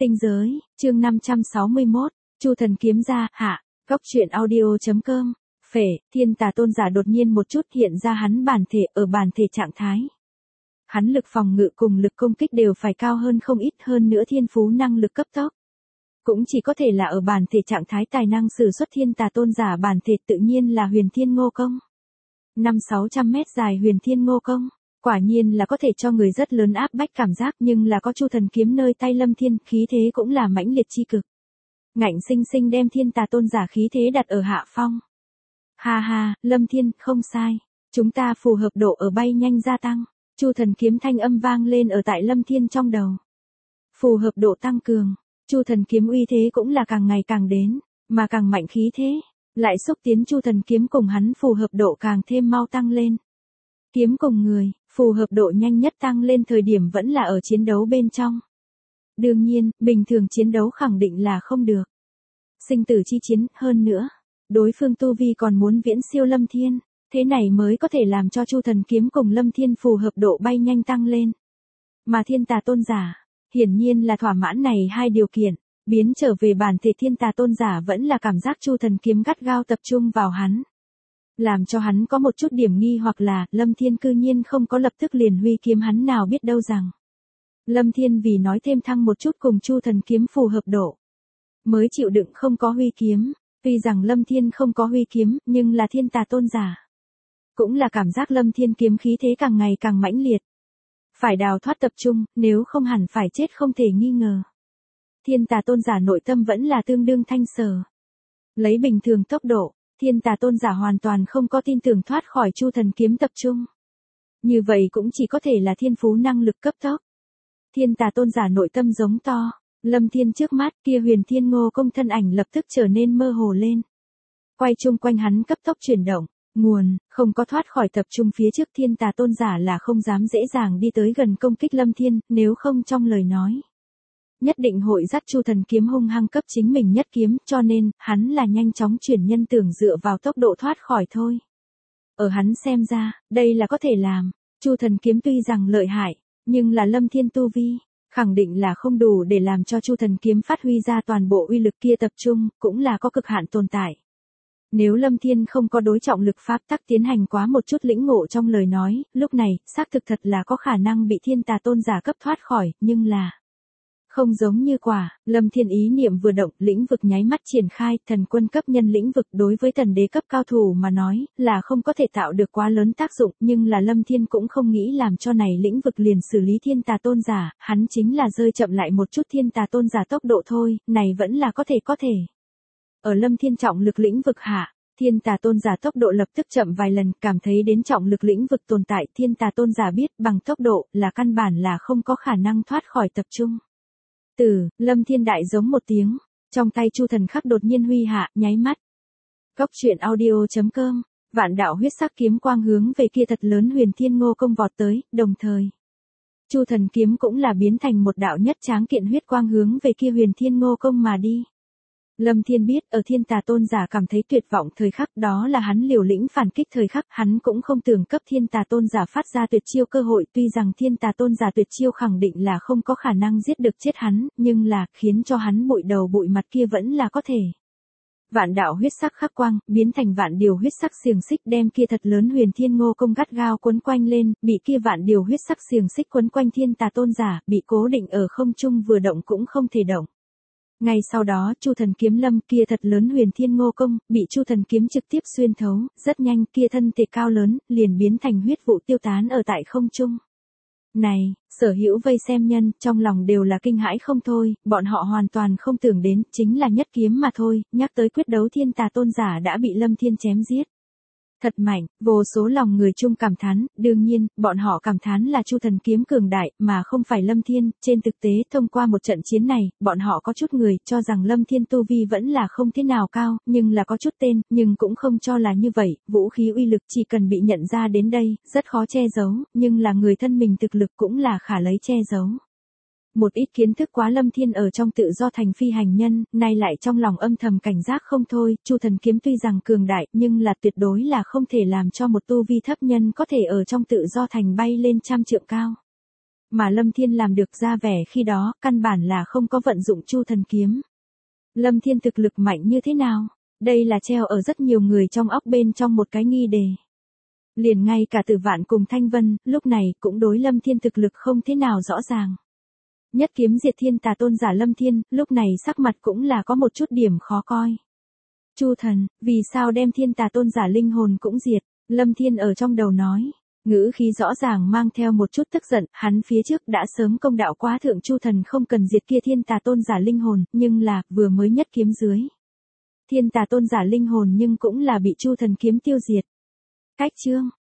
Tinh giới, chương 561, Chu thần kiếm ra, hạ, góc truyện audio.com. Phệ, thiên tà tôn giả đột nhiên một chút hiện ra hắn bản thể ở bản thể trạng thái. Hắn lực phòng ngự cùng lực công kích đều phải cao hơn không ít, hơn nữa thiên phú năng lực cấp tốc. Cũng chỉ có thể là ở bản thể trạng thái tài năng sử xuất thiên tà tôn giả bản thể tự nhiên là huyền thiên ngô công. 500-600 mét dài huyền thiên ngô công, quả nhiên là có thể cho người rất lớn áp bách cảm giác, nhưng là có Chu thần kiếm nơi tay Lâm Thiên, khí thế cũng là mãnh liệt chi cực. Ngạnh sinh sinh đem thiên tà tôn giả khí thế đặt ở hạ phong. Ha ha, Lâm Thiên, không sai. Chúng ta phù hợp độ ở bay nhanh gia tăng. Chu thần kiếm thanh âm vang lên ở tại Lâm Thiên trong đầu. Phù hợp độ tăng cường, Chu thần kiếm uy thế cũng là càng ngày càng đến, mà càng mạnh khí thế, lại xúc tiến Chu thần kiếm cùng hắn phù hợp độ càng thêm mau tăng lên. Kiếm cùng người, phù hợp độ nhanh nhất tăng lên thời điểm vẫn là ở chiến đấu bên trong. Đương nhiên, bình thường chiến đấu khẳng định là không được. Sinh tử chi chiến, hơn nữa, đối phương tu vi còn muốn viễn siêu Lâm Thiên, thế này mới có thể làm cho Chu thần kiếm cùng Lâm Thiên phù hợp độ bay nhanh tăng lên. Mà thiên tà tôn giả, hiển nhiên là thỏa mãn này hai điều kiện, biến trở về bản thể thiên tà tôn giả vẫn là cảm giác Chu thần kiếm gắt gao tập trung vào hắn. Làm cho hắn có một chút điểm nghi hoặc là, Lâm Thiên cư nhiên không có lập tức liền huy kiếm, hắn nào biết đâu rằng. Lâm Thiên vì nói thêm thăng một chút cùng Chu thần kiếm phù hợp độ, mới chịu đựng không có huy kiếm. Tuy rằng Lâm Thiên không có huy kiếm, nhưng là thiên tà tôn giả cũng là cảm giác Lâm Thiên kiếm khí thế càng ngày càng mãnh liệt. Phải đào thoát tập trung, nếu không hẳn phải chết không thể nghi ngờ. Thiên tà tôn giả nội tâm vẫn là tương đương thanh sở. Lấy bình thường tốc độ, thiên tà tôn giả hoàn toàn không có tin tưởng thoát khỏi Chu thần kiếm tập trung. Như vậy cũng chỉ có thể là thiên phú năng lực cấp tốc. Thiên tà tôn giả nội tâm giống to. Lâm Thiên trước mắt kia huyền thiên ngô công thân ảnh lập tức trở nên mơ hồ lên. Quay chung quanh hắn cấp tốc chuyển động, nguồn, không có thoát khỏi tập trung phía trước thiên tà tôn giả là không dám dễ dàng đi tới gần công kích Lâm Thiên, nếu không trong lời nói. Nhất định hội dắt Chu thần kiếm hung hăng cấp chính mình nhất kiếm, cho nên, hắn là nhanh chóng chuyển nhân tưởng dựa vào tốc độ thoát khỏi thôi. Ở hắn xem ra, đây là có thể làm, Chu thần kiếm tuy rằng lợi hại, nhưng là Lâm Thiên tu vi khẳng định là không đủ để làm cho Chu thần kiếm phát huy ra toàn bộ uy lực kia tập trung, cũng là có cực hạn tồn tại. Nếu Lâm Thiên không có đối trọng lực pháp tắc tiến hành quá một chút lĩnh ngộ trong lời nói, lúc này, xác thực thật là có khả năng bị thiên tà tôn giả cấp thoát khỏi, nhưng là không giống như quả, Lâm Thiên ý niệm vừa động, lĩnh vực nháy mắt triển khai, thần quân cấp nhân lĩnh vực đối với thần đế cấp cao thủ mà nói, là không có thể tạo được quá lớn tác dụng, nhưng là Lâm Thiên cũng không nghĩ làm cho này lĩnh vực liền xử lý thiên tà tôn giả, hắn chính là rơi chậm lại một chút thiên tà tôn giả tốc độ thôi, này vẫn là có thể. Ở Lâm Thiên trọng lực lĩnh vực hạ, thiên tà tôn giả tốc độ lập tức chậm vài lần, cảm thấy đến trọng lực lĩnh vực tồn tại, thiên tà tôn giả biết bằng tốc độ là căn bản là không có khả năng thoát khỏi tập trung. Lâm Thiên đại giống một tiếng, trong tay Chu thần khắc đột nhiên huy hạ, nháy mắt. Góc truyện audio.com, vạn đạo huyết sắc kiếm quang hướng về kia thật lớn huyền thiên ngô công vọt tới, đồng thời Chu thần kiếm cũng là biến thành một đạo nhất tráng kiện huyết quang hướng về kia huyền thiên ngô công mà đi. Lâm Thiên biết ở thiên tà tôn giả cảm thấy tuyệt vọng thời khắc đó là hắn liều lĩnh phản kích thời khắc, hắn cũng không tưởng cấp thiên tà tôn giả phát ra tuyệt chiêu cơ hội, tuy rằng thiên tà tôn giả tuyệt chiêu khẳng định là không có khả năng giết được chết hắn, nhưng là khiến cho hắn bụi đầu bụi mặt kia vẫn là có thể. Vạn đạo huyết sắc khắc quang, biến thành vạn điều huyết sắc xiềng xích đem kia thật lớn huyền thiên ngô công gắt gao quấn quanh lên, bị kia vạn điều huyết sắc xiềng xích quấn quanh thiên tà tôn giả, bị cố định ở không trung vừa động cũng không thể động. Ngay sau đó, Chu thần kiếm Lâm kia thật lớn huyền thiên ngô công, bị Chu thần kiếm trực tiếp xuyên thấu, rất nhanh kia thân thể cao lớn, liền biến thành huyết vụ tiêu tán ở tại không trung. Này, sở hữu vây xem nhân, trong lòng đều là kinh hãi không thôi, bọn họ hoàn toàn không tưởng đến, chính là nhất kiếm mà thôi, nhắc tới quyết đấu thiên tà tôn giả đã bị Lâm Thiên chém giết. Thật mạnh, vô số lòng người chung cảm thán, đương nhiên, bọn họ cảm thán là Chu thần kiếm cường đại, mà không phải Lâm Thiên, trên thực tế thông qua một trận chiến này, bọn họ có chút người cho rằng Lâm Thiên tu vi vẫn là không thế nào cao, nhưng là có chút tên, nhưng cũng không cho là như vậy, vũ khí uy lực chỉ cần bị nhận ra đến đây, rất khó che giấu, nhưng là người thân mình thực lực cũng là khả lấy che giấu. Một ít kiến thức quá Lâm Thiên ở trong tự do thành phi hành nhân, nay lại trong lòng âm thầm cảnh giác không thôi, Chu thần kiếm tuy rằng cường đại, nhưng là tuyệt đối là không thể làm cho một tu vi thấp nhân có thể ở trong tự do thành bay lên trăm trượng cao. Mà Lâm Thiên làm được ra vẻ khi đó, căn bản là không có vận dụng Chu Thần Kiếm. Lâm Thiên thực lực mạnh như thế nào? Đây là treo ở rất nhiều người trong óc bên trong một cái nghi đề. Liền ngay cả Tử Vạn cùng Thanh Vân, lúc này cũng đối Lâm Thiên thực lực không thế nào rõ ràng. Nhất kiếm diệt thiên tà tôn giả Lâm Thiên, lúc này sắc mặt cũng là có một chút điểm khó coi. Chu thần, vì sao đem thiên tà tôn giả linh hồn cũng diệt? Lâm Thiên ở trong đầu nói. Ngữ khí rõ ràng mang theo một chút tức giận, hắn phía trước đã sớm công đạo quá thượng Chu thần không cần diệt kia thiên tà tôn giả linh hồn, nhưng là, vừa mới nhất kiếm dưới. Thiên tà tôn giả linh hồn nhưng cũng là bị Chu thần kiếm tiêu diệt. Cách chương.